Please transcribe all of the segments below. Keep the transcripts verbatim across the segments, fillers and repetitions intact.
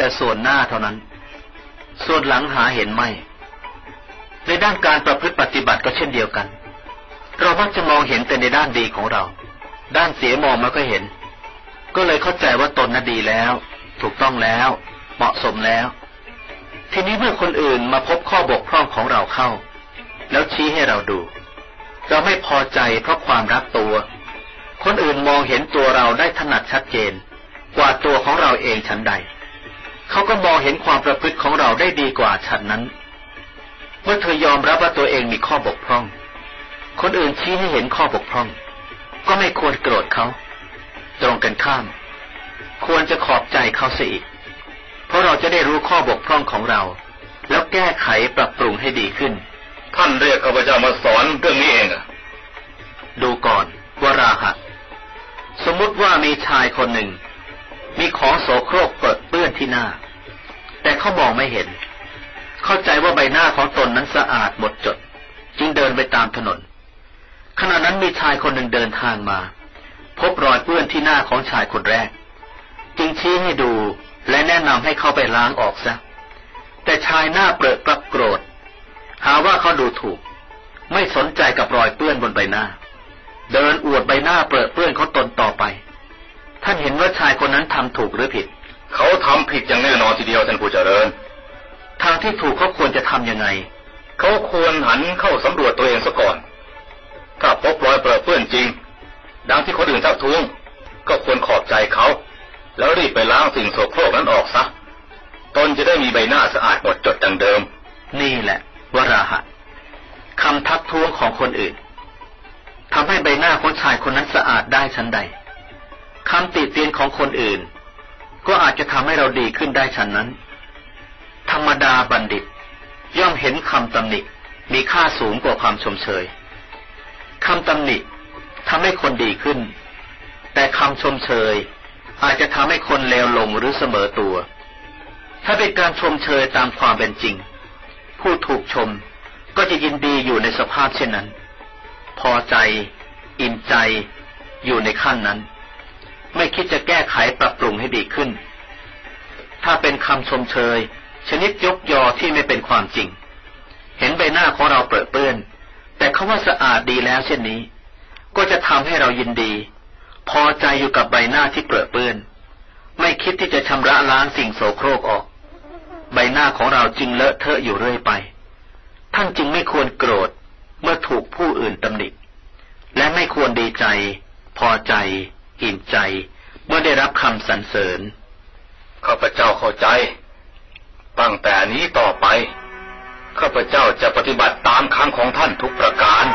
แต่ส่วนหน้าเท่านั้นส่วนหลังหาเห็นไม่ในด้านการประพฤติปฏิบัติก็เช่นเดียวกันเรามักจะมองเห็นแต่ในด้านดีของเราด้านเสียมองไม่ค่อยเห็นก็เลยเข้าใจว่าตนน่ะดีแล้วถูกต้องแล้วเหมาะสมแล้วทีนี้เมื่อคนอื่นมาพบข้อบกพร่องของเราเข้าแล้วชี้ให้เราดูเราไม่พอใจเพราะความรักตัวคนอื่นมองเห็นตัวเราได้ถนัดชัดเจนกว่าตัวของเราเองฉันใดเขาก็มองเห็นความประพฤติของเราได้ดีกว่าฉันนั้นเมื่อเธอยอมรับว่าตัวเองมีข้อบกพร่องคนอื่นชี้ให้เห็นข้อบกพร่องก็ไม่ควรโกรธเขาตรงกันข้ามควรจะขอบใจเขาเสียอีกเพราะเราจะได้รู้ข้อบกพร่องของเราแล้วแก้ไขปรับปรุงให้ดีขึ้นท่านเรียกข้าพเจ้ามาสอนเรื่องนี้เองอะดูก่อนวราหะสมมุติว่ามีชายคนหนึ่งมีของโสโครกเปิดเปื้อนที่หน้าแต่เขามองไม่เห็นเข้าใจว่าใบหน้าของตนนั้นสะอาดหมดจดจึงเดินไปตามถนนขณะนั้นมีชายคนหนึ่งเดินทางมาพบรอยเปื้อนที่หน้าของชายคนแรกจึงชี้ให้ดูและแนะนำให้เขาไปล้างออกซะแต่ชายหน้าเปรอะปรับโกรธหาว่าเขาดูถูกไม่สนใจกับรอยเปื้อนบนใบหน้าเดินอวดใบหน้าเปรอะเปื้อนของตนต่อไปท่านเห็นว่าชายคนนั้นทำถูกหรือผิดเขาทำผิดอย่างแน่นอนทีเดียวท่านผู้เจริญทางที่ถูกเขาควรจะทำยังไงเขาควรหันเข้าสำรวจตัวเองซะก่อนถ้าพบรอยเปรอะเปื้อนจริงดังที่คนอื่นทักท้วงก็ควรขอบใจเขาแล้วรีบไปล้างสิ่งโสโครกนั้นออกซะตนจะได้มีใบหน้าสะอาดหมดจดดังเดิมนี่แหละวราหะคำทักท้วงของคนอื่นทำให้ใบหน้าของชายคนนั้นสะอาดได้ชั้นใดคำติเตียนของคนอื่นก็อาจจะทำให้เราดีขึ้นได้ชั้นนั้นธรรมดาบัณฑิตย่อมเห็นคำตำหนิมีค่าสูงกว่าความชมเชยคำตำหนิทำให้คนดีขึ้นแต่คำชมเชยอาจจะทำให้คนเลวลงหรือเสมอตัวถ้าเป็นการชมเชยตามความเป็นจริงผู้ถูกชมก็จะยินดีอยู่ในสภาพเช่นนั้นพอใจอิ่มใจอยู่ในขั้นนั้นไม่คิดจะแก้ไขปรับปรุงให้ดีขึ้นถ้าเป็นคำชมเชยชนิดยกยอที่ไม่เป็นความจริงเห็นใบหน้าของเราเปรอะเปื้อนแต่เขาว่าสะอาดดีแล้วเช่นนี้ก็จะทำให้เรายินดีพอใจอยู่กับใบหน้าที่เปรอะเปื้อนไม่คิดที่จะชำระล้างสิ่งโสโครกออกใบหน้าของเราจึงเลอะเทอะอยู่เรื่อยไปท่านจึงไม่ควรโกรธเมื่อถูกผู้อื่นตำหนิและไม่ควรดีใจพอใจอิ่มใจเมื่อได้รับคำสรรเสริญข้าพเจ้าเข้าใจตั้งแต่นี้ต่อไปข้าพเจ้าจะปฏิบัติตามคำของท่านทุกประการ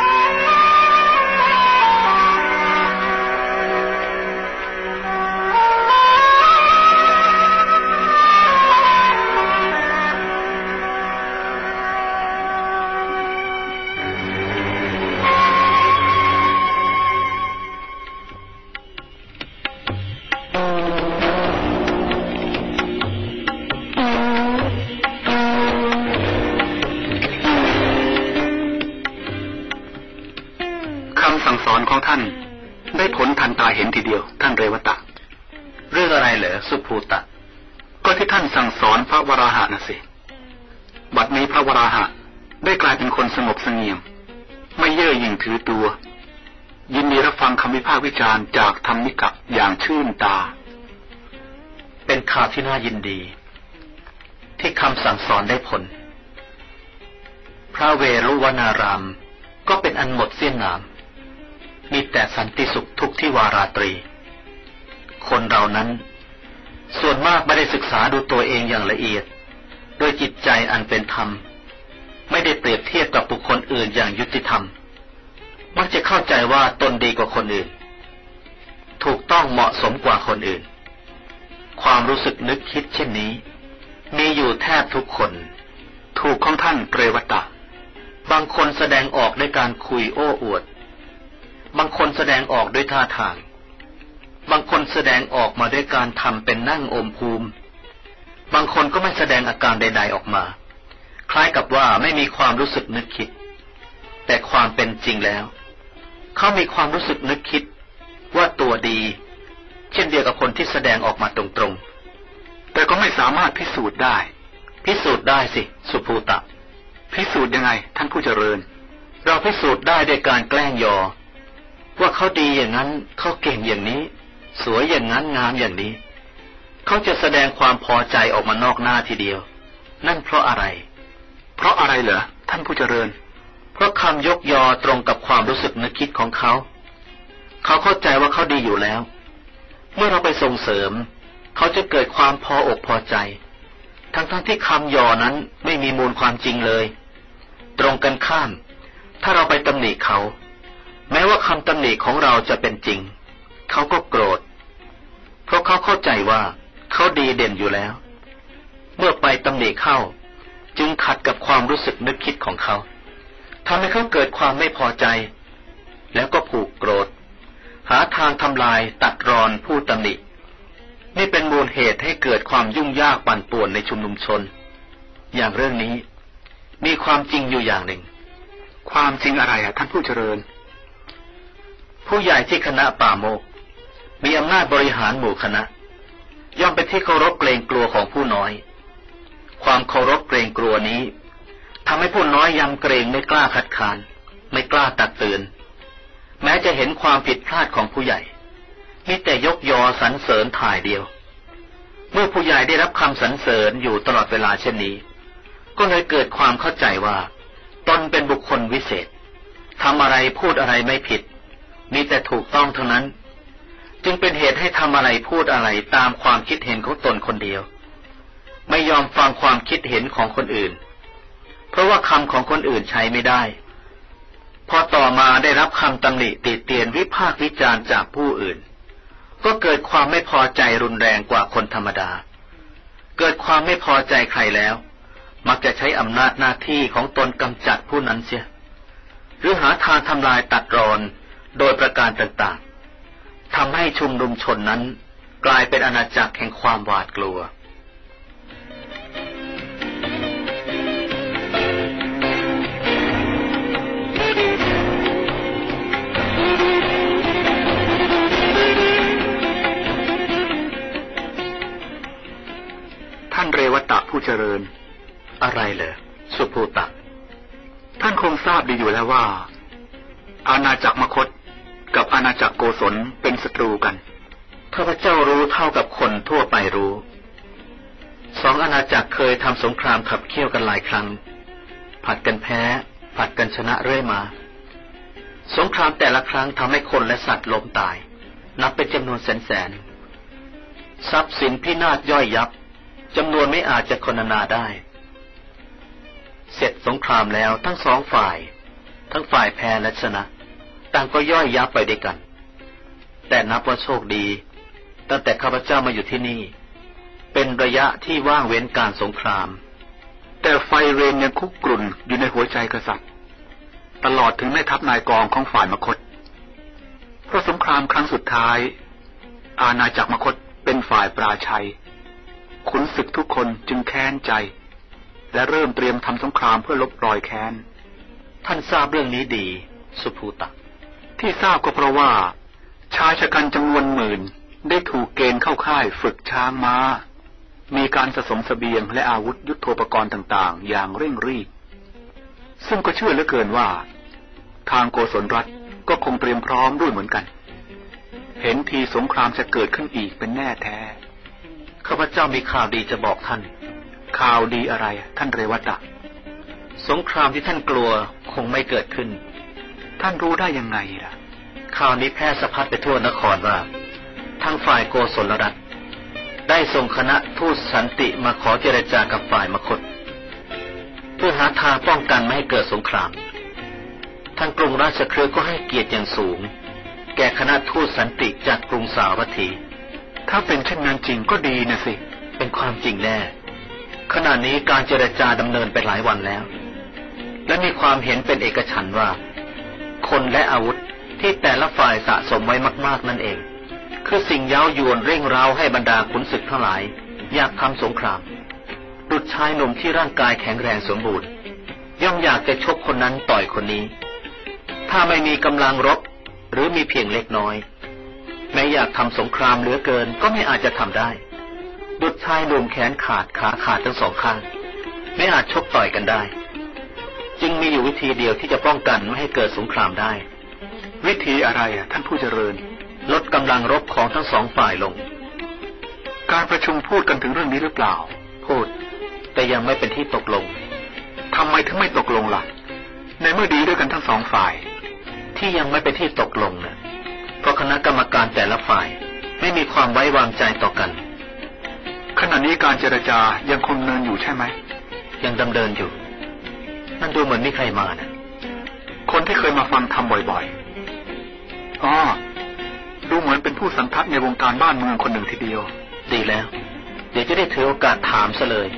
ของท่านได้ผลทันตาเห็นทีเดียวท่านเรวตะเรื่องอะไรเหรอสุภูตะก็ที่ท่านสั่งสอนพระวราหะน่ะสิบัดนี้พระวราหะได้กลายเป็นคนสงบเสงี่ยมไม่เย่อหยิ่งถือตัวยินดีรับฟังคำวิพากษ์วิจารณ์จากธรรมิกะอย่างชื่นตาเป็นข่าวที่น่ายินดีที่คำสั่งสอนได้ผลพระเวรุวนารามก็เป็นอันหมดเสี้ยนงามมีแต่สันติสุขทุกที่วาราตรีคนเรานั้นส่วนมากไม่ได้ศึกษาดูตัวเองอย่างละเอียดโดยจิตใจอันเป็นธรรมไม่ได้เปรียบเทียบกับบุคคลอื่นอย่างยุติธรรมมักจะเข้าใจว่าตนดีกว่าคนอื่นถูกต้องเหมาะสมกว่าคนอื่นความรู้สึกนึกคิดเช่นนี้มีอยู่แทบทุกคนถูกของท่านเรวตะบางคนแสดงออกด้วยการคุยโอ้อวดบางคนแสดงออกด้วยท่าทางบางคนแสดงออกมาด้วยการทำเป็นนั่งอมภูมิบางคนก็ไม่แสดงอาการใดๆออกมาคล้ายกับว่าไม่มีความรู้สึกนึกคิดแต่ความเป็นจริงแล้วเขามีความรู้สึกนึกคิดว่าตัวดีเช่นเดียวกับคนที่แสดงออกมาตรงๆแต่ก็ไม่สามารถพิสูจน์ได้พิสูจน์ได้สิสุภูตะพิสูจน์ยังไงท่านผู้เจริญเราพิสูจน์ได้ด้วยการแกล้งยอว่าเขาดีอย่างนั้นเขาเก่งอย่างนี้สวยอย่างนั้นงามอย่างนี้เขาจะแสดงความพอใจออกมานอกหน้าทีเดียวนั่นเพราะอะไรเพราะอะไรเหรอท่านผู้เจริญเพราะคำยกยอตรงกับความรู้สึกนึกคิดของเขาเขาเข้าใจว่าเขาดีอยู่แล้วเมื่อเราไปส่งเสริมเขาจะเกิดความพออกพอใจทั้งๆ ท, ที่คำยอนั้นไม่มีมูลความจริงเลยตรงกันข้ามถ้าเราไปตำหนิเขาแม้ว่าคำตำหนิของเราจะเป็นจริงเขาก็โกรธเพราะเขาเข้าใจว่าเขาดีเด่นอยู่แล้วเมื่อไปตำหนิเข้าจึงขัดกับความรู้สึกนึกคิดของเขาทำให้เขาเกิดความไม่พอใจแล้วก็ผูกโกรธหาทางทำลายตัดรอนผู้ตำหนินี่เป็นมูลเหตุให้เกิดความยุ่งยากปั่นป่วนในชุมนุมชนอย่างเรื่องนี้มีความจริงอยู่อย่างหนึ่งความจริงอะไรอ่ะท่านผู้เจริญผู้ใหญ่ที่คณะป่าโมกมีอำนาจบริหารหมู่คณะย่อมเป็นที่เคารพเกรงกลัวของผู้น้อยความเคารพเกรงกลัวนี้ทำให้ผู้น้อยยำเกรงไม่กล้าคัดค้านไม่กล้าตักเตือนแม้จะเห็นความผิดพลาดของผู้ใหญ่มีแต่ยกยอสรรเสริญถ่ายเดียวเมื่อผู้ใหญ่ได้รับคำสรรเสริญอยู่ตลอดเวลาเช่นนี้ก็เลยเกิดความเข้าใจว่าตนเป็นบุคคลวิเศษทำอะไรพูดอะไรไม่ผิดมีแต่ถูกต้องเท่านั้นจึงเป็นเหตุให้ทำอะไรพูดอะไรตามความคิดเห็นของตนคนเดียวไม่ยอมฟังความคิดเห็นของคนอื่นเพราะว่าคำของคนอื่นใช้ไม่ได้พอต่อมาได้รับคำตำหนิติเตียนวิพากษ์วิจารณ์จากผู้อื่นก็เกิดความไม่พอใจรุนแรงกว่าคนธรรมดาเกิดความไม่พอใจใครแล้วมักจะใช้อำนาจหน้าที่ของตนกำจัดผู้นั้นเสียหรือหาทางทำลายตัดรอนโดยประการต่างๆทำให้ชุมนุมชนนั้นกลายเป็นอาณาจักรแห่งความหวาดกลัวท่านเรวตะผู้เจริญอะไรเหรอสุภูตะท่านคงทราบดีอยู่แล้วว่าอาณาจักรมคธกับอาณาจักรโกศลเป็นศัตรูกันข้าพเจ้ารู้เท่ากับคนทั่วไปรู้สองอาณาจักรเคยทำสงครามขับเคี่ยวกันหลายครั้งผัดกันแพ้ผัดกันชนะเรื่อยมาสงครามแต่ละครั้งทำให้คนและสัตว์ล้มตายนับเป็นจำนวนแสนแสนทรัพย์สินพินาศย่อยยับจำนวนไม่อาจจะคนนาได้เสร็จสงครามแล้วทั้งสองฝ่ายทั้งฝ่ายแพ้และชนะต่างก็ย่อยยับไปด้วยกันแต่นับว่าโชคดีตั้งแต่ข้าพเจ้ามาอยู่ที่นี่เป็นระยะที่ว่างเว้นการสงครามแต่ไฟเรนยังคุกกรุ่นอยู่ในหัวใจกษัตริย์ตลอดถึงแม่ทัพนายกองของฝ่ายมคธเพราะสงครามครั้งสุดท้ายอาณาจักรมคธเป็นฝ่ายปราชัยขุนศึกทุกคนจึงแค้นใจและเริ่มเตรียมทำสงครามเพื่อลบรอยแค้นท่านทราบเรื่องนี้ดีสุภูตะที่ทราบก็เพราะว่าชายชะกันจำนวนหมื่นได้ถูกเกณฑ์เข้าค่ายฝึกช้างม้ามีการสะสมเสบียงและอาวุธยุทโธปกรณ์ต่างๆอย่างเร่งรีบซึ่งก็เชื่อเหลือเกินว่าทางโกศลรัฐก็คงเตรียมพร้อมด้วยเหมือนกันเห็นทีสงครามจะเกิดขึ้นอีกเป็นแน่แท้ข้าพเจ้ามีข่าวดีจะบอกท่านข่าวดีอะไรท่านเรวตะสงครามที่ท่านกลัวคงไม่เกิดขึ้นท่านรู้ได้ยังไงล่ะข่าวนี้แพร่สะพัดไปทั่วนครว่าทางฝ่ายโกศลรัฐได้ส่งคณะทูตสันติมาขอเจรจากับฝ่ายมคธเพื่อหาทางป้องกันไม่ให้เกิดสงครามทางกรุงราชคฤห์ก็ให้เกียรติอย่างสูงแก่คณะทูตสันติจากกรุงสาวัตถีถ้าเป็นเช่นนั้นจริงก็ดีนะสิเป็นความจริงแน่ขณะนี้การเจรจาดำเนินไปหลายวันแล้วและมีความเห็นเป็นเอกฉันท์ว่าคนและอาวุธที่แต่ละฝ่ายสะสมไว้มากๆนั่นเองคือสิ่งเย้ายวนเร่งเร้าให้บรรดาขุนศึกทั้งหลายอยากทำสงครามดุจชายหนุ่มที่ร่างกายแข็งแรงสมบูรณ์ย่อมอยากจะชกคนนั้นต่อยคนนี้ถ้าไม่มีกำลังรบหรือมีเพียงเล็กน้อยแม้อยากทำสงครามเหลือเกินก็ไม่อาจจะทำได้บุตรชายหนุ่มแขนขาดขาขาดทั้งสองข้างไม่อาจชกต่อยกันได้จึงมีอยู่วิธีเดียวที่จะป้องกันไม่ให้เกิดสงครามได้วิธีอะไรอ่ะท่านผู้เจริญลดกำลังรบของทั้งสองฝ่ายลงการประชุมพูดกันถึงเรื่องนี้หรือเปล่าพูดแต่ยังไม่เป็นที่ตกลงทำไมถึงไม่ตกลงล่ะในเมื่อดีด้วยกันทั้งสองฝ่ายที่ยังไม่เป็นที่ตกลงนะเพราะคณะกรรมการแต่ละฝ่ายไม่มีความไว้วางใจต่อกันขณะนี้การเจรจายังคงดำเนินอยู่ใช่ไหมยังดำเนินอยู่นั่นดูเหมือนมีใครมานะคนที่เคยมาฟังทำบ่อยๆอ๋อดูเหมือนเป็นผู้สันทัดในวงการบ้านเมืองคนหนึ่งทีเดียวดีแล้วเดี๋ยวจะได้ถือโอกาสถามซะเลย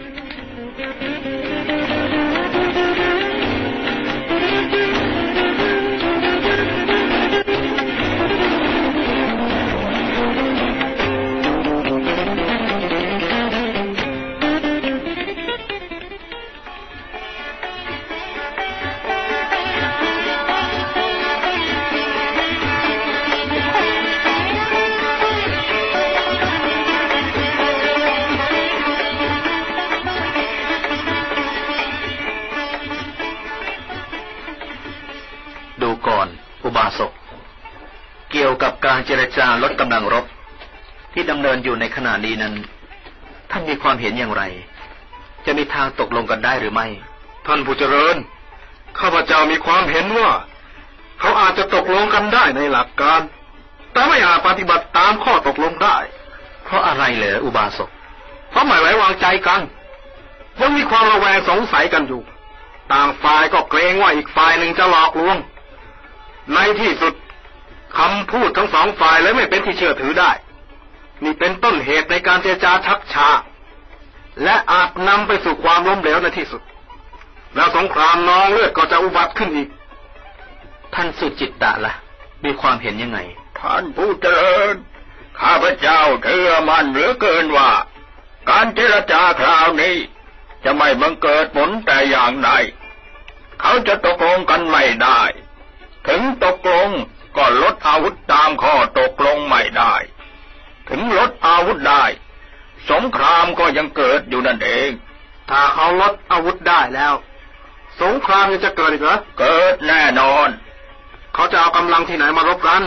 เกี่ยวกับการเจรจาลดกำลังรบที่ดำเนินอยู่ในขณะนี้นั้นท่านมีความเห็นอย่างไรจะมีทางตกลงกันได้หรือไม่ท่านผู้เจริญข้าพเจ้ามีความเห็นว่าเขาอาจจะตกลงกันได้ในหลักการแต่ไม่อาจปฏิบัติตามข้อตกลงได้เพราะอะไรเหรออุบาสกเพราะไม่ไว้วางใจกันยังมีความระแวงสงสัยกันอยู่ต่างฝ่ายก็เกรงว่าอีกฝ่ายหนึ่งจะหลอกลวงในที่สุดคำพูดทั้งสองฝ่ายเลยไม่เป็นที่เชื่อถือได้นี่เป็นต้นเหตุในการเจรจาชักช้าและอาจนำไปสู่ความล้มเหลวในที่สุดแล้วสงครามนองเลือดก็จะอุบัติขึ้นอีกท่านสุจิตตะล่ะมีความเห็นยังไงท่านผู้เจริญข้าพเจ้าเชื่อมั่นเหลือเกินว่าการเจรจาคราวนี้จะไม่บังเกิดผลแต่อย่างใดเขาจะตกลงกันไม่ได้ถึงตกลงก็ลดอาวุธตามข้อตกลงไม่ได้ถึงลดอาวุธได้สงครามก็ยังเกิดอยู่นั่นเองถ้าเขาลดอาวุธได้แล้วสงครามยังจะเกิดอีกเหรอเกิดแน่นอนเขาจะเอากำลังที่ไหนมารบกัน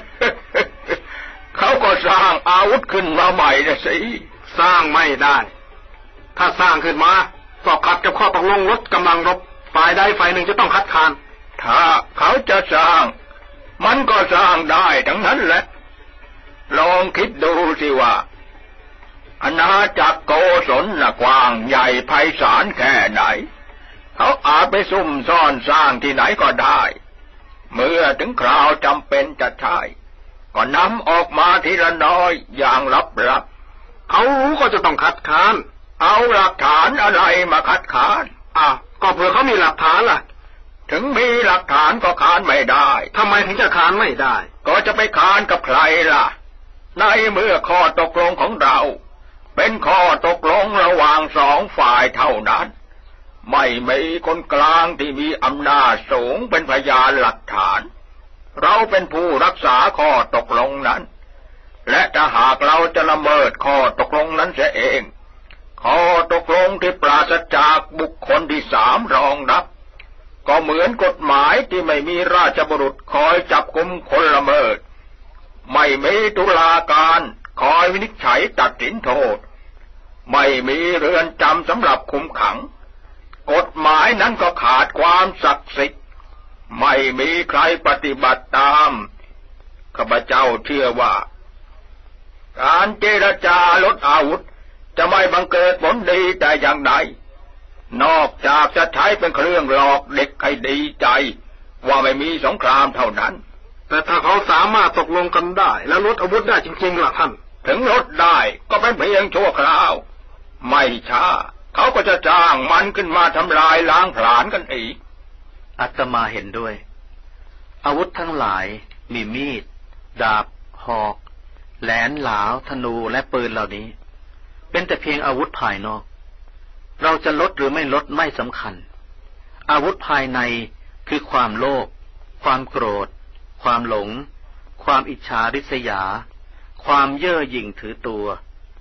เขาก็สร้างอาวุธขึ้นมาใหม่นะสิสร้างไม่ได้ถ้าสร้างขึ้นมาก็ขัดกับข้อตกลงลดกำลังรบฝ่ายใดฝ่ายหนึ่งจะต้องคัดค้านถ้าเขาจะสร้างมันก็สร้างได้ทั้งนั้นแหละลองคิดดูสิว่าอาณาจักรโกศลน่ะกว้างใหญ่ไพศาลแค่ไหนเขาอาจไปซุ่มซ่อนสร้างที่ไหนก็ได้เมื่อถึงคราวจำเป็นจะใช้ก็นำออกมาทีละน้อยอย่างลับๆเขารู้ก็จะต้องคัดค้านเอาหลักฐานอะไรมาคัดค้านอ่ะก็เผื่อเขามีหลักฐานล่ะถึงมีหลักฐานก็ค้านไม่ได้ทำไมถึงจะค้านไม่ได้ก็จะไปค้านกับใครล่ะในเมื่อข้อตกลงของเราเป็นข้อตกลงระหว่างสองฝ่ายเท่านั้นไม่มีคนกลางที่มีอำนาจสูงเป็นพยานหลักฐานเราเป็นผู้รักษาข้อตกลงนั้นและถ้าหากเราจะละเมิดข้อตกลงนั้นเสียเองข้อตกลงที่ปราศจากบุคคลที่สามรองรับก็เหมือนกฎหมายที่ไม่มีราชบุรุษคอยจับกุมคนละเมิดไม่มีตุลาการคอยวินิจฉัยตัดสินโทษไม่มีเรือนจำสำหรับคุมขังกฎหมายนั้นก็ขาดความศักดิ์สิทธิ์ไม่มีใครปฏิบัติตามข้าพเจ้าเชื่อว่าการเจรจาลดอาวุธจะไม่บังเกิดผลดีแต่อย่างใดนอกจากจะใช้เป็นเครื่องหลอกเด็กให้ดีใจว่าไม่มีสงครามเท่านั้นแต่ถ้าเขาสามารถตกลงกันได้และลดอาวุธได้จริงๆล่ะท่านถึงลดได้ก็เป็นเพียงชั่วคราวไม่ช้าเขาก็จะจ้างมันขึ้นมาทำลายล้างผลาญกันอีกอาตมาเห็นด้วยอาวุธทั้งหลายมีมีดดาบหอกแหลนหลาวธนูและปืนเหล่านี้เป็นแต่เพียงอาวุธภายนอกเราจะลดหรือไม่ลดไม่สำคัญอาวุธภายในคือความโลภความโกรธความหลงความอิจฉาริษยาความเย่อหยิ่งถือตัว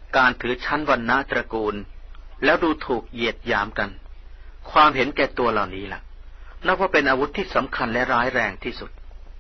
การถือชั้นวรรณะตระกูลแล้วดูถูกเหยียดหยามกันความเห็นแก่ตัวเหล่านี้ล่ะนับว่าเป็นอาวุธที่สำคัญและร้ายแรงที่สุด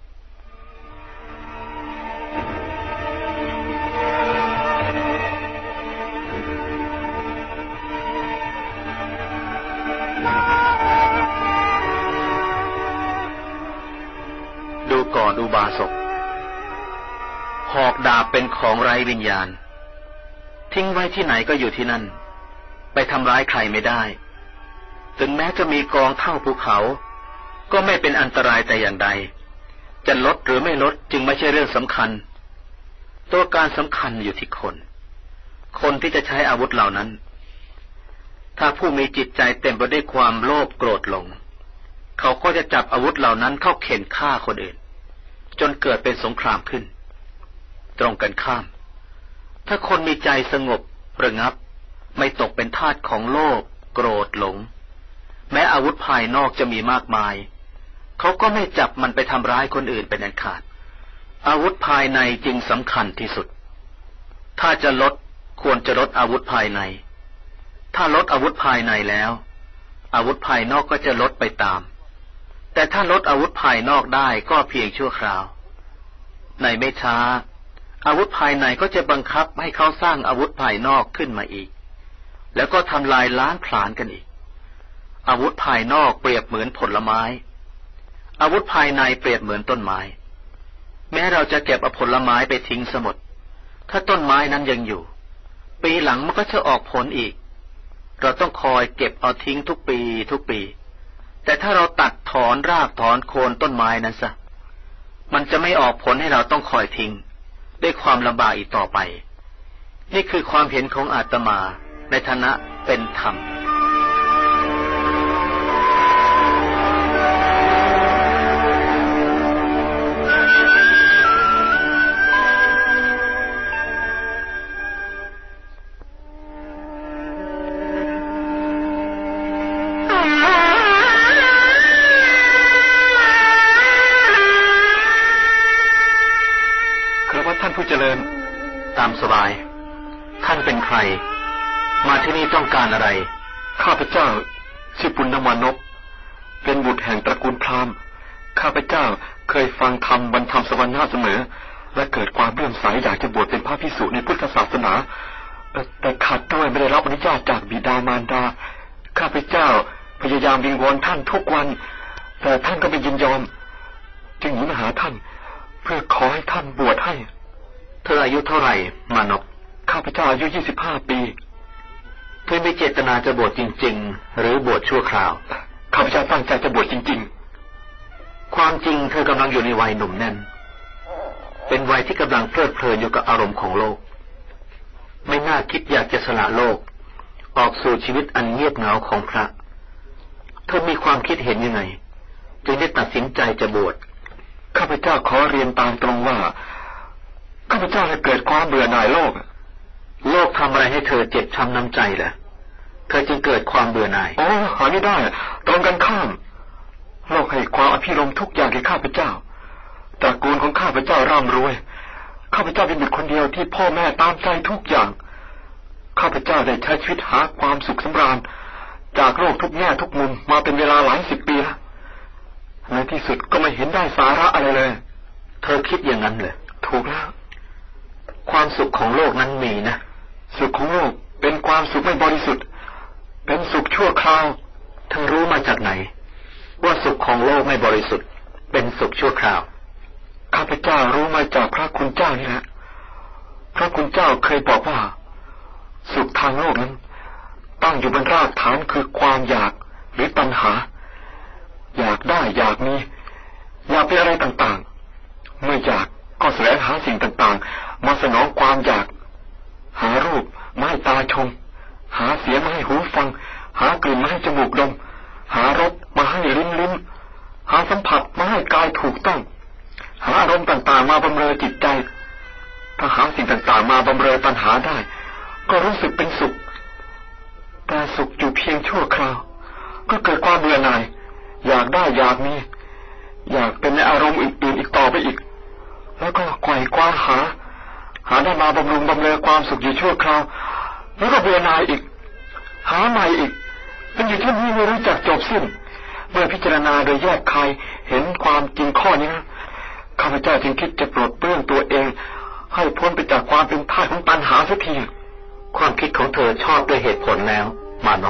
ดูก่อนอุบาสกหอกดาบเป็นของไร้วิญญาณทิ้งไว้ที่ไหนก็อยู่ที่นั่นไปทำร้ายใครไม่ได้ถึงแม้จะมีกองเท่าภูเขาก็ไม่เป็นอันตรายแต่อย่างใดจะลดหรือไม่ลดจึงไม่ใช่เรื่องสำคัญตัวการสำคัญอยู่ที่คนคนที่จะใช้อาวุธเหล่านั้นถ้าผู้มีจิตใจเต็มไปด้วยความโลภโกรธหลงเขาก็จะจับอาวุธเหล่านั้นเข้าเข็นฆ่าคนอื่นจนเกิดเป็นสงครามขึ้นตรงกันข้ามถ้าคนมีใจสงบระงับไม่ตกเป็นทาสของโลภโกรธหลงแม้อาวุธภายนอกจะมีมากมายเขาก็ไม่จับมันไปทำร้ายคนอื่นเป็นอันขาดอาวุธภายในจึงสำคัญที่สุดถ้าจะลดควรจะลดอาวุธภายในถ้าลดอาวุธภายในแล้วอาวุธภายนอกก็จะลดไปตามแต่ถ้าลดอาวุธภายนอกได้ก็เพียงชั่วคราวในไม่ช้าอาวุธภายในก็จะบังคับให้เขาสร้างอาวุธภายนอกขึ้นมาอีกแล้วก็ทำลายล้างผลาญกันอีกอาวุธภายนอกเปรียบเหมือนผลไม้อาวุธภายในเปรียบเหมือนต้นไม้แม้เราจะเก็บเอาผลไม้ไปทิ้งสมดถ้าต้นไม้นั้นยังอยู่ปีหลังมันก็จะออกผลอีกเราต้องคอยเก็บเอาทิ้งทุกปีทุกปีแต่ถ้าเราตัดถอนรากถอนโคนต้นไม้นั้นซะมันจะไม่ออกผลให้เราต้องคอยทิ้งด้วยความลำบากอีกต่อไปนี่คือความเห็นของอาตมาในฐานะเป็นธรรมผู้เจริญตามสบายท่านเป็นใครมาที่นี่ต้องการอะไรข้าพเจ้าชื่อปุณณมานพเป็นบุตรแห่งตระกูลพราหมณ์ข้าพเจ้าเคยฟังธรรมบรรธรรมสวรรค์เสมอและเกิดความเลื่อมใสอยากจะบวชเป็นพระภิกษุในพุทธศาสนาแต่ขาดด้วยไม่ได้รับอนุญาตจากบิดามารดาข้าพเจ้าพยายามวิงวอนท่านทุกวันแต่ท่านก็ไม่ยินยอมจึงหนีมาหาท่านเพื่อขอให้ท่านบวชให้เธออายุเท่าไหร่มานพข้าพเจ้าอายุยี่สิบห้าปีเธอมีเจตนาจะบวชจริงๆหรือบวชชั่วคราวข้าพเจ้าตั้งใจจะบวชจริงๆความจริงเธอกำลังอยู่ในวัยหนุ่มแน่นเป็นวัยที่กำลังเพลิดเพลินอยู่กับอารมณ์ของโลกไม่น่าคิดอยากจะสละโลกออกสู่ชีวิตอันเงียบเหงาของพระเธอมีความคิดเห็นยังไงจึงได้ตัดสินใจจะบวชข้าพเจ้าขอเรียนตามตรงว่าข้าพเจ้าได้เกิดความเบื่อหน่ายโลกโลกทำอะไรให้เธอเจ็บช้ำน้ำใจล่ะเธอจึงเกิดความเบื่อหน่ายอ๋อหาไม่ได้ตรงกันข้ามโลกให้ความอภิรมย์ทุกอย่างแก่ข้าพเจ้าตระกูลของข้าพเจ้าร่ำรวยข้าพเจ้าเป็นบุตรคนเดียวที่พ่อแม่ตามใจทุกอย่างข้าพเจ้าได้ใช้ชีวิตหาความสุขสำราญจากโลกทุกแง่ทุกมุมมาเป็นเวลาหลายสิบปีแล้วในที่สุดก็ไม่เห็นได้สาระอะไรเลยเธอคิดอย่างนั้นเหรอถูกแล้วความสุขของโลกนั้นมีนะสุขของโลกเป็นความสุขไม่บริสุทธิ์เป็นสุขชั่วคราวเธอรู้มาจากไหนว่าสุขของโลกไม่บริสุทธิ์เป็นสุขชั่วคราวข้าพเจ้ารู้มาจากพระคุณเจ้านี่แหละพระคุณเจ้าเคยบอกว่าสุขทางโลกนั้นตั้งอยู่บนรากฐานคือความอยากหรือตัณหาอยากได้อยากมีอยากเป็นอะไรต่างๆเมื่ออยากก็แสวงหาสิ่งต่างๆมาสนองความอยากหารูปมาให้ตาชมหาเสียงมาให้หูฟังหากลิ่นมาให้จมูกดมหารสมาให้ลิ้นลิ้มหาสัมผัสมาให้กายถูกต้องหาอารมณ์ต่างๆมาบำเรอจิตใจถ้าหาสิ่งต่างๆมาบำเรอตัณหาได้ก็รู้สึกเป็นสุขแต่สุขอยู่เพียงชั่วคราวก็เกิดความเบื่อหน่ายอยากได้อยากมีอยากเป็นในอารมณ์อื่นๆอีกต่อไปอีกแล้วก็ไขว่คว้าหาหาได้มาบำรุงบำเรอความสุขอยู่ชั่วคราวแล้วก็เบื่อหน่ายอีกหาใหม่อีกเป็นอยู่ที่นี้ไม่รู้จักจบสิ้นเมื่อพิจารณาโดยแยกคายเห็นความจริงข้อนี้ข้าพเจ้าจึงคิดจะปลดเปลื้องตัวเองให้พ้นไปจากความเป็นทาสของตัณหาสักทีความคิดของเธอชอบด้วยเหตุผลแล้วมานพ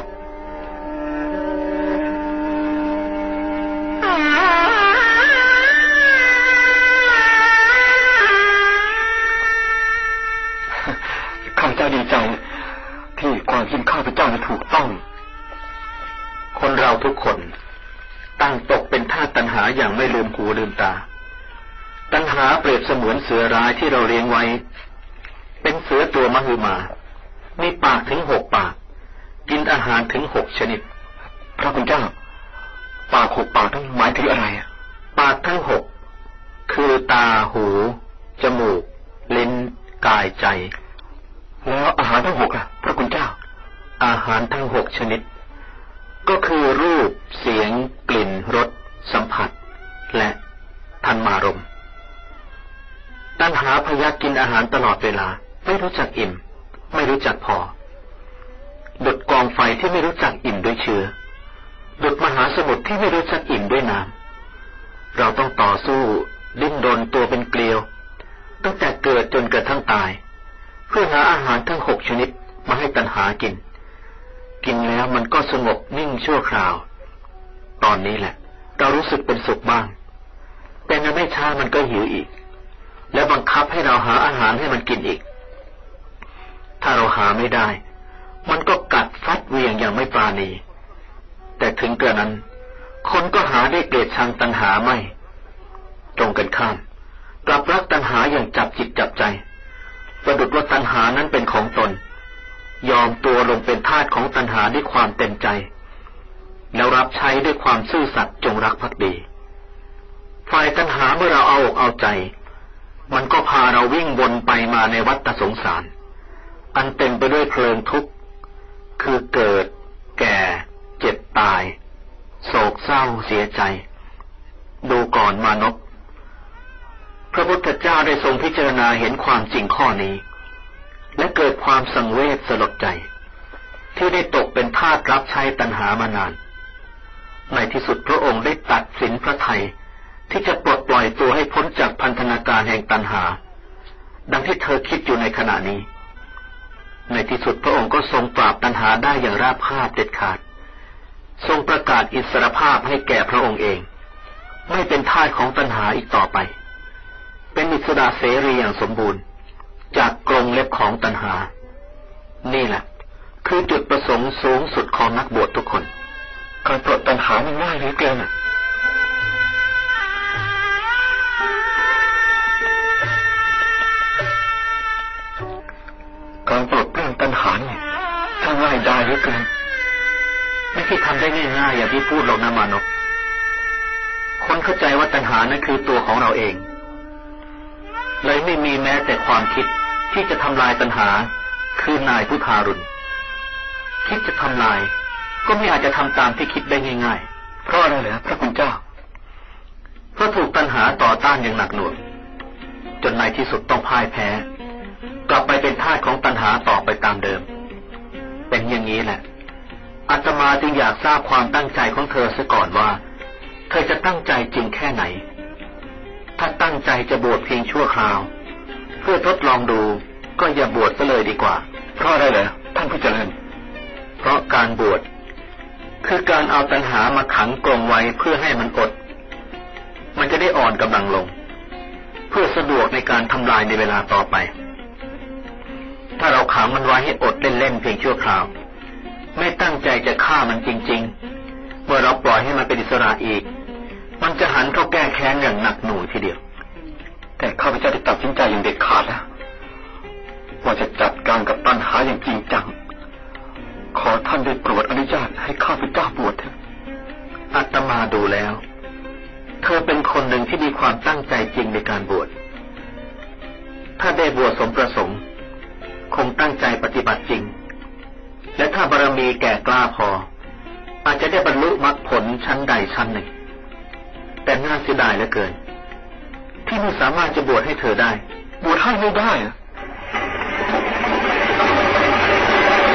ข้าพเจ้าดีใจที่ความคิดข้าพเจ้าถูกต้องคนเราทุกคนตั้งตกเป็นทาสตัณหาอย่างไม่ลืมหูลืมตาตัณหาเปรียบเสมือนเสือร้ายที่เราเลี้ยงไว้เป็นเสือตัวมหึมามีปากถึงหกปากกินอาหารถึงหกชนิดพระคุณเจ้าปากหกปากทั้งหมายถึงอะไรปากทั้งหกคือตาหูจมูกลิ้นกายใจแล้วอาหารทั้งหกล่ะพระคุณเจ้าอาหารทั้งหกชนิดก็คือรูปเสียงกลิ่นรสสัมผัสและธรรมารมณ์ตัณหาพยากินอาหารตลอดเวลาไม่รู้จักอิ่มไม่รู้จักพอดุจกองไฟที่ไม่รู้จักอิ่มด้วยเชื้อดุจมหาสมุทรที่ไม่รู้จักอิ่มด้วยน้ำเราต้องต่อสู้ดิ้นรนตัวเป็นเกลียวตั้งแต่เกิดจนกระทั่งตายเพื่อหาอาหารทั้งหกชนิดมาให้ตัณหากินกินแล้วมันก็สงบนิ่งชั่วคราวตอนนี้แหละเรารู้สึกเป็นสุขบ้างแต่ในไม่ช้ามันก็หิวอีกและบังคับให้เราหาอาหารให้มันกินอีกถ้าเราหาไม่ได้มันก็กัดฟัดเวียงอย่างไม่ปราณีแต่ถึงกระนั้นคนก็หาได้เกลียดชังตัณหาไม่ตรงกันข้ามกลับรักตัณหาอย่างจับจิตจับใจประดุจว่าตัณหานั้นเป็นของตนยอมตัวลงเป็นทาสของตัณหาด้วยความเต็มใจแล้วรับใช้ด้วยความซื่อสัตย์จงรักภักดีฝ่ายตัณหาเมื่อเราเอาอกเอาใจมันก็พาเราวิ่งวนไปมาในวัฏสงสารอันเต็มไปด้วยเพลิงทุกข์คือเกิดแก่เจ็บตายโศกเศร้าเสียใจดูก่อนมานพพระพุทธเจ้าได้ทรงพิจารณาเห็นความจริงข้อนี้และเกิดความสังเวชสลดใจที่ได้ตกเป็นทาสรับใช้ตัณหามานานในที่สุดพระองค์ได้ตัดสินพระทัยที่จะปลดปล่อยตัวให้พ้นจากพันธนาการแห่งตัณหาดังที่เธอคิดอยู่ในขณะนี้ในที่สุดพระองค์ก็ทรงปราบตัณหาได้อย่างราบคาบเด็ดขาดทรงประกาศอิสรภาพให้แก่พระองค์เองไม่เป็นทาสของตัณหาอีกต่อไปเป็นอิสระเสรีอย่างสมบูรณ์จากกรงเล็บของตัณหานี่แหละคือจุดประสงค์สูงสุดของนักบวชทุกคนการปลดตัณหามันง่ายเหลือเกินการปลดเปลื้องตัณหาเนี่ยถ้าง่ายได้เหลือเกินไม่ใช่ทำได้ง่ายๆอย่างที่พูดหรอกนะมานพคนเข้าใจว่าตัณหานั้นคือตัวของเราเองเลยไม่มีแม้แต่ความคิดที่จะทำลายตัณหาคือนายผู้ทารุณคิดจะทำลายก็ไม่อาจจะทำตามที่คิดได้ง่ายๆเพราะอะไรเหรอพระคุณเจ้าเพราะถูกตัณหาต่อต้านอย่างหนักหน่วงจนในที่สุดต้องพ่ายแพ้กลับไปเป็นทาสของตัณหาต่อไปตามเดิมเป็นอย่างนี้แหละอาตมาจึงอยากทราบความตั้งใจของเธอซะก่อนว่าเธอจะตั้งใจจริงแค่ไหนถ้าตั้งใจจะบวชเพียงชั่วคราวเพื่อทดลองดูก็อย่าบวชซะเลยดีกว่าเพราะอะไรเหรอท่านผู้เจริญเพราะการบวชคือการเอาตัณหามาขังกรงไว้เพื่อให้มันอดมันจะได้อ่อนกำลังลงเพื่อสะดวกในการทำลายในเวลาต่อไปถ้าเราขังมันไว้ให้อดเล่นๆเพียงชั่วคราวไม่ตั้งใจจะฆ่ามันจริงๆเมื่อเราปล่อยให้มันเป็นอิสระอีกมันจะหันเข้าแก้แค้นอย่างหนักหน่วงทีเดียวแต่ข้าพเจ้าได้ตัดสินใจอย่างเด็ดขาดแล้วว่าจะจัดการกับปัญหาอย่างจริงจังขอท่านได้โปรดอนุญาตให้ข้าพเจ้าบวชเถอะอาตมาดูแล้วเธอเป็นคนหนึ่งที่มีความตั้งใจจริงในการบวชถ้าได้บวชสมประสงค์คงตั้งใจปฏิบัติจริงและถ้าบารมีแก่กล้าพออาจจะได้บรรลุมรรคผลชั้นใดชั้นหนึ่งแต่น่าเสียดายเหลือเกินที่ไม่สามารถจะบวชให้เธอได้บวชให้ไม่ได้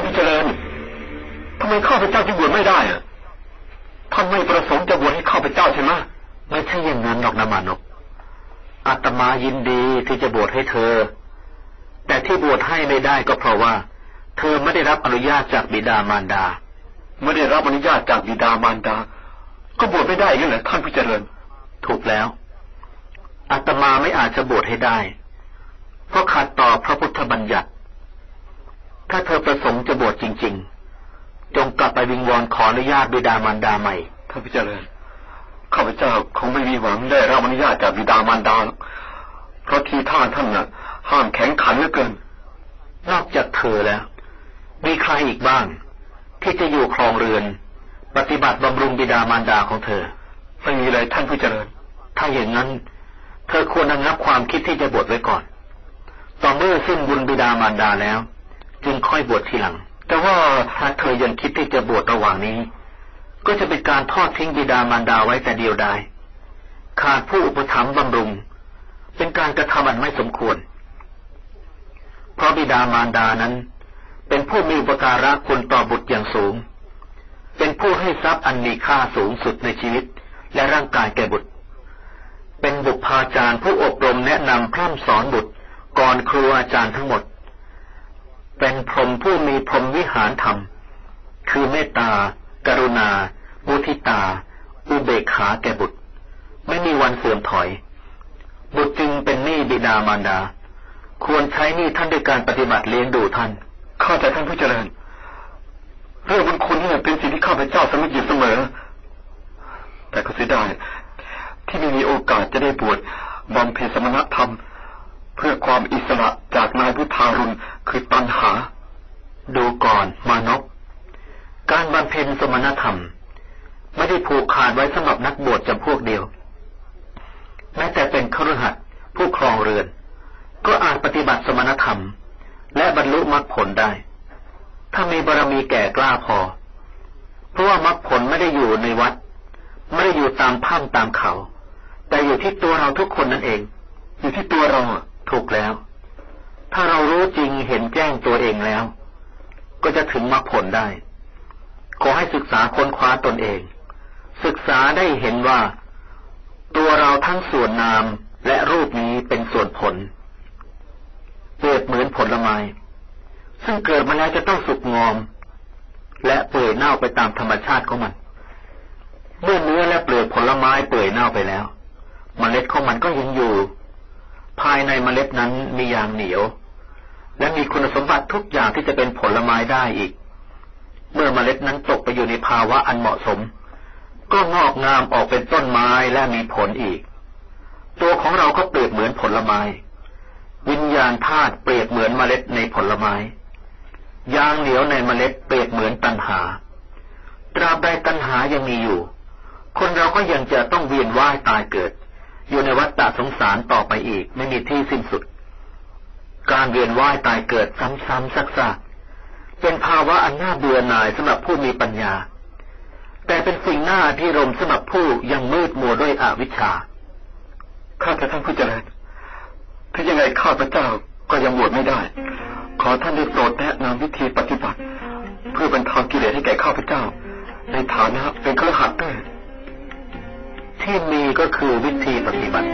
านผู้เจริญทำไมข้าพเจ้าจึงบวชไม่ได้อะท่านไม่ประสงค์จะบวชให้ข้าพเจ้าใช่ไหมไม่ใช่อย่างนั้นหรอกนะมานพอาตมายินดีที่จะบวชให้เธอแต่ที่บวชให้ไม่ได้ก็เพราะว่าเธอไม่ได้รับอนุญาตจากบิดามารดาไม่ได้รับอนุญาตจากบิดามารดาก็บวชไม่ได้งั้นเหรอท่านผู้เจริญถูกแล้วอาตมาไม่อาจจะบวชให้ได้เพราะขัดต่อพระพุทธบัญญัติถ้าเธอประสงค์จะบวชจริงๆจงกลับไปวิงวอนขออนุญาตบิดามารดาใหม่ท่านผู้เจริญข้าพเจ้าคงไม่มีหวังได้รับอนุญาตจากบิดามารดาเพราะที่ท่านท่านน่ะห้ามแข็งขันเหลือเกินนอกจากเธอแล้วมีใครอีกบ้างที่จะอยู่ครองเรือนปฏิบัติบำรุงบิดามารดาของเธอไม่มีเลยท่านผู้เจริญถ้าอย่างนั้นเธอควรระงับความคิดที่จะบวชไว้ก่อนต่อเมื่อสิ้นบุญบิดามารดาแล้วจึงค่อยบวชทีหลังแต่ว่าถ้าเธอยังคิดที่จะบวชระหว่างนี้ก็จะเป็นการทอดทิ้งบิดามารดาไว้แต่เดียวดายขาดผู้อุปถัมภ์บำรุงเป็นการกระทำอันไม่สมควรเพราะบิดามารดานั้นเป็นผู้มีอุปการะคุณต่อบุตรอย่างสูงเป็นผู้ให้ทรัพย์อันมีค่าสูงสุดในชีวิตและร่างกายแก่บุตรเป็นบุพาจารย์ผู้อบรมแนะนำพร่ำสอนบุตรก่อนครูอาจารย์ทั้งหมดเป็นพรหมผู้มีพรหมวิหารธรรมคือเมตตากรุณามุทิตาอุเบกขาแก่บุตรไม่มีวันเสื่อมถอยบุตรจึงเป็นหนี้บิดามารดาควรใช้หนี้ท่านด้วยการปฏิบัติเลี้ยงดูท่านข้าแต่ท่านผู้เจริญเรื่องบุญคุณนี่เป็นสิ่งที่ข้าพเจ้าสำนึกอยู่เสมอแต่ก็เสียดายที่ไม่มีโอกาสจะได้บวชบำเพ็ญสมณธรรมเพื่อความอิสระจากนายพุทธารุณคือตัณหาดูก่อนมานพการบำเพ็ญสมณธรรมไม่ได้ผูกขาดไว้สำหรับนักบวชจำพวกเดียวแม้แต่เป็นคฤหัสถ์ผู้ครองเรือนก็อาจปฏิบัติสมณธรรมและบรรลุมรรคผลได้ถ้ามีบารมีแก่กล้าพอเพราะว่ามรรคผลไม่ได้อยู่ในวัดไม่ได้อยู่ตามถ้ำตามเขาแต่อยู่ที่ตัวเราทุกคนนั่นเองอยู่ที่ตัวเราถูกแล้วถ้าเรารู้จริงเห็นแจ้งตัวเองแล้วก็จะถึงมรรคผลได้ขอให้ศึกษาค้นคว้าตนเองศึกษาได้เห็นว่าตัวเราทั้งส่วนนามและรูปนี้เป็นส่วนผลเปรียบเหมือนผลไม้ซึ่งเกิดมาแล้วจะต้องสุกงอมและเปื่อยเน่าไปตามธรรมชาติของมันเมื่อเนื้อและเปลือกผลไม้เปื่อยเน่าไปแล้วเมล็ดของมันก็ยังอยู่ภายในเมล็ดนั้นมียางเหนียวและมีคุณสมบัติทุกอย่างที่จะเป็นผลไม้ได้อีกเมื่อเมล็ดนั้นตกไปอยู่ในภาวะอันเหมาะสมก็งอกงามออกเป็นต้นไม้และมีผลอีกตัวของเราก็เปรียบเหมือนผลไม้วิญญาณธาตุเปรียบเหมือนเมล็ดในผลไม้ยางเหนียวในเมล็ดเปรียบเหมือนตัณหาตราบใดตัณหายังมีอยู่คนเราก็ยังจะต้องเวียนว่ายตายเกิดอยู่ในวัฏฏะสงสารต่อไปอีกไม่มีที่สิ้นสุดการเวียนว่ายตายเกิดซ้ำๆซักๆเป็นภาวะอันน่าเบื่อหน่ายสำหรับผู้มีปัญญาแต่เป็นสิ่งน่าพิรมสำหรับผู้ยังมืดมัวด้วยอวิชชาข้าแต่ท่านผู้เจริญถ้ายังไงข้าพเจ้าก็ยังบวชไม่ได้ขอท่านได้โปรดแนะนำวิธีปฏิบัติเพื่อบรรเทากิเลสให้แก่ข้าพเจ้าในฐานะเป็นคฤหัสถ์ด้วยที่มีก็คือวิธีปฏิบัติ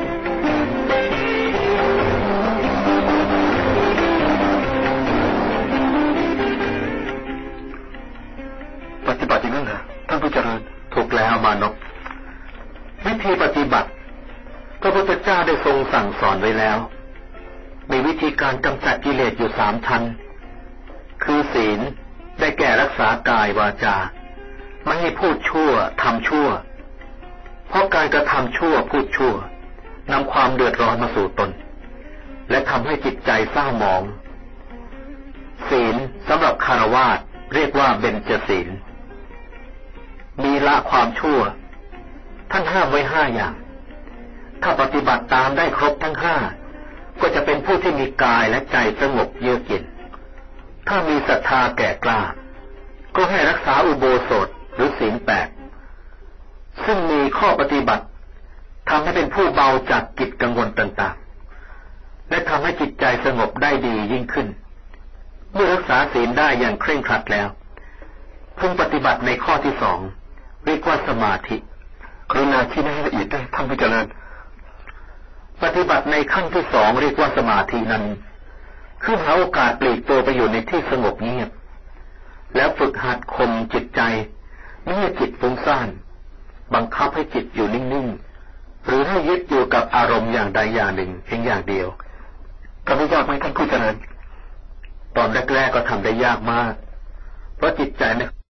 ปฏิบัติอย่างนั้นเหรอท่านผู้เจริญถูกแล้วมานพวิธีปฏิบัติพระพุทธเจ้าได้ทรงสั่งสอนไว้แล้วมีวิธีการกำจัดกิเลสอยู่สามชั้นคือศีลได้แก่รักษากายวาจาไม่ให้พูดชั่วทำชั่วเพราะการกระทำชั่วพูดชั่วนำความเดือดร้อนมาสู่ตนและทำให้จิตใจเศร้าหมองศีลสำหรับคฤหัสถ์เรียกว่าเบญจศีลมีละความชั่วท่านห้ามไว้ห้าอย่างถ้าปฏิบัติตามได้ครบทั้งห้าก็จะเป็นผู้ที่มีกายและใจสงบเยือกเย็นถ้ามีศรัทธาแก่กล้าก็ให้รักษาอุโบสถหรือศีลแปดซึ่งมีข้อปฏิบัติทำให้เป็นผู้เบาจากกิจกังวลต่างๆและทำให้จิตใจสงบได้ดียิ่งขึ้นเมื่อรักษาศีลได้อย่างเคร่งครัดแล้วพึงปฏิบัติในข้อที่สองเรียกว่าสมาธิกรุณาชี้แนะให้ละเอียดด้วยท่านผู้เจริญปฏิบัติในขั้นที่สองเรียกว่าสมาธินั้นคือหาโอกาสปลีกตัวไปอยู่ในที่สงบเงียบแล้วฝึกหัดข่มจิตใจไม่ให้จิตฟุ้งซ่านบังคับให้จิตอยู่นิ่งๆหรือให้ยึดอยู่กับอารมณ์อย่างใดอย่างหนึ่งเพียงอย่างเดียวทำได้ยากไหมท่านผู้เจริญตอนแรกๆก็ทำได้ยากมากเพราะจิตใจไม่